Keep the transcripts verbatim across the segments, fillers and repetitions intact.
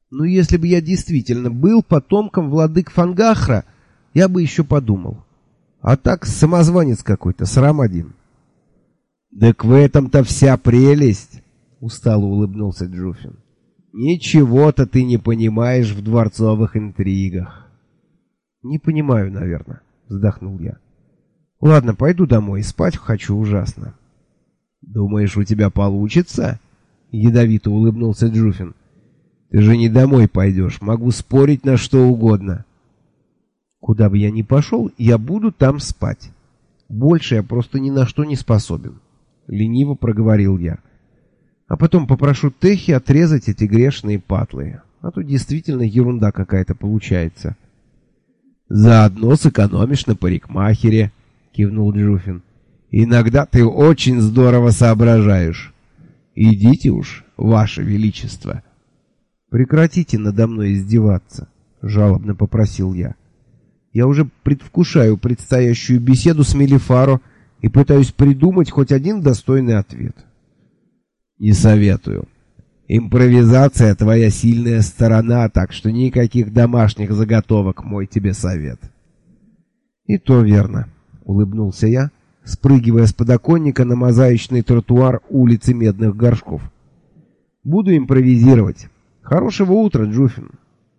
Ну, если бы я действительно был потомком владык Фангахра, я бы еще подумал. А так самозванец какой-то, срам один. «Так в этом-то вся прелесть», — устало улыбнулся Джуфин. «Ничего-то ты не понимаешь в дворцовых интригах». «Не понимаю, наверное», — вздохнул я. «Ладно, пойду домой, спать хочу ужасно». «Думаешь, у тебя получится?» — ядовито улыбнулся Джуфин. «Ты же не домой пойдешь, могу спорить на что угодно». «Куда бы я ни пошел, я буду там спать. Больше я просто ни на что не способен», — лениво проговорил я. «А потом попрошу Техи отрезать эти грешные патлы, а то действительно ерунда какая-то получается». «Заодно сэкономишь на парикмахере», — кивнул Джуфин. «Иногда ты очень здорово соображаешь. Идите уж, ваше величество». «Прекратите надо мной издеваться», — жалобно попросил я. «Я уже предвкушаю предстоящую беседу с Мелифаро и пытаюсь придумать хоть один достойный ответ». «Не советую. Импровизация — твоя сильная сторона, так что никаких домашних заготовок, мой тебе совет». «И то верно», — улыбнулся я, спрыгивая с подоконника на мозаичный тротуар улицы Медных Горшков. «Буду импровизировать. Хорошего утра, Джуфин».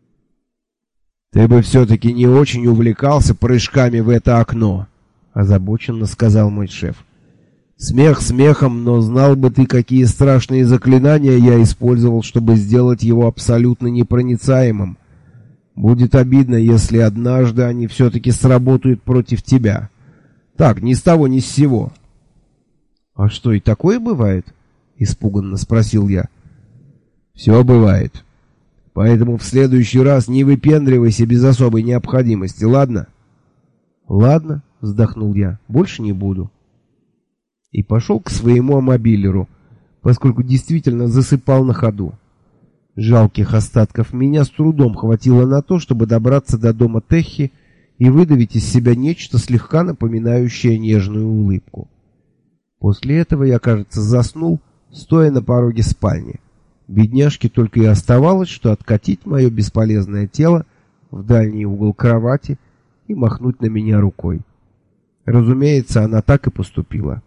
«Ты бы все-таки не очень увлекался прыжками в это окно», — озабоченно сказал мой шеф. «Смех смехом, но знал бы ты, какие страшные заклинания я использовал, чтобы сделать его абсолютно непроницаемым. Будет обидно, если однажды они все-таки сработают против тебя. Так, ни с того, ни с сего». «А что, и такое бывает?» — испуганно спросил я. «Все бывает. Поэтому в следующий раз не выпендривайся без особой необходимости, ладно?» «Ладно», — вздохнул я, — «больше не буду». И пошел к своему амобилеру, поскольку действительно засыпал на ходу. Жалких остатков меня с трудом хватило на то, чтобы добраться до дома Техи и выдавить из себя нечто слегка напоминающее нежную улыбку. После этого я, кажется, заснул, стоя на пороге спальни. Бедняжке только и оставалось, что откатить мое бесполезное тело в дальний угол кровати и махнуть на меня рукой. Разумеется, она так и поступила.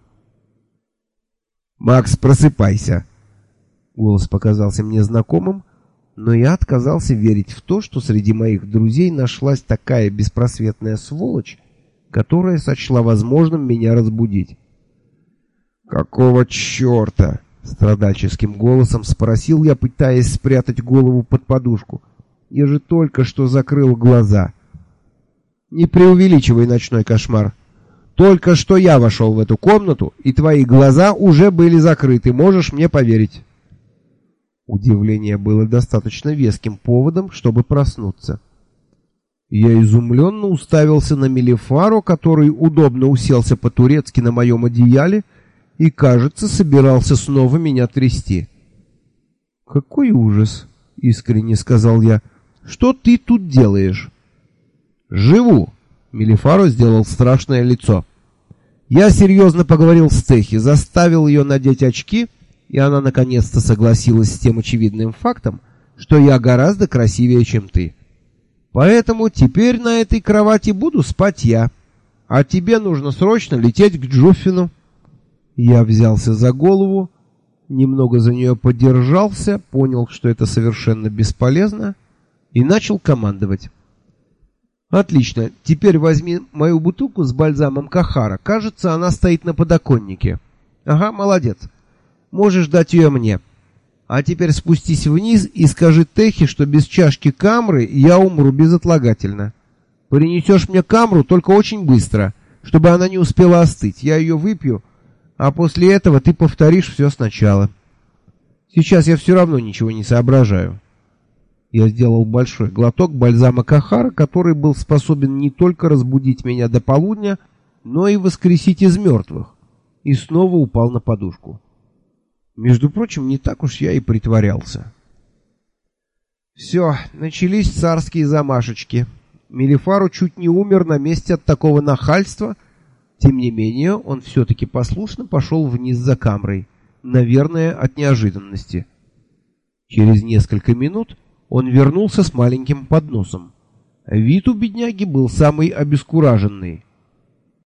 «Макс, просыпайся!» Голос показался мне знакомым, но я отказался верить в то, что среди моих друзей нашлась такая беспросветная сволочь, которая сочла возможным меня разбудить. «Какого черта?» — страдальческим голосом спросил я, пытаясь спрятать голову под подушку. «Я же только что закрыл глаза». «Не преувеличивай, ночной кошмар. Только что я вошел в эту комнату, и твои глаза уже были закрыты, можешь мне поверить». Удивление было достаточно веским поводом, чтобы проснуться. Я изумленно уставился на Мелифаро, который удобно уселся по-турецки на моем одеяле и, кажется, собирался снова меня трясти. «Какой ужас!» — искренне сказал я. «Что ты тут делаешь?» «Живу!» — Мелифаро сделал страшное лицо. «Я серьезно поговорил с Техи, заставил ее надеть очки, и она наконец-то согласилась с тем очевидным фактом, что я гораздо красивее, чем ты. Поэтому теперь на этой кровати буду спать я, а тебе нужно срочно лететь к Джуфину». Я взялся за голову, немного за нее подержался, понял, что это совершенно бесполезно, и начал командовать. «Отлично, теперь возьми мою бутылку с бальзамом Кахара. Кажется, она стоит на подоконнике». «Ага, молодец. Можешь дать ее мне. А теперь спустись вниз и скажи Техе, что без чашки камры я умру безотлагательно. Принесешь мне камру, только очень быстро, чтобы она не успела остыть. Я ее выпью, а после этого ты повторишь все сначала. Сейчас я все равно ничего не соображаю». Я сделал большой глоток бальзама Кахара, который был способен не только разбудить меня до полудня, но и воскресить из мертвых, и снова упал на подушку. Между прочим, не так уж я и притворялся. Все, начались царские замашечки. Мелифаро чуть не умер на месте от такого нахальства. Тем не менее, он все-таки послушно пошел вниз за камрой, наверное, от неожиданности. Через несколько минут Он вернулся с маленьким подносом. Вид у бедняги был самый обескураженный.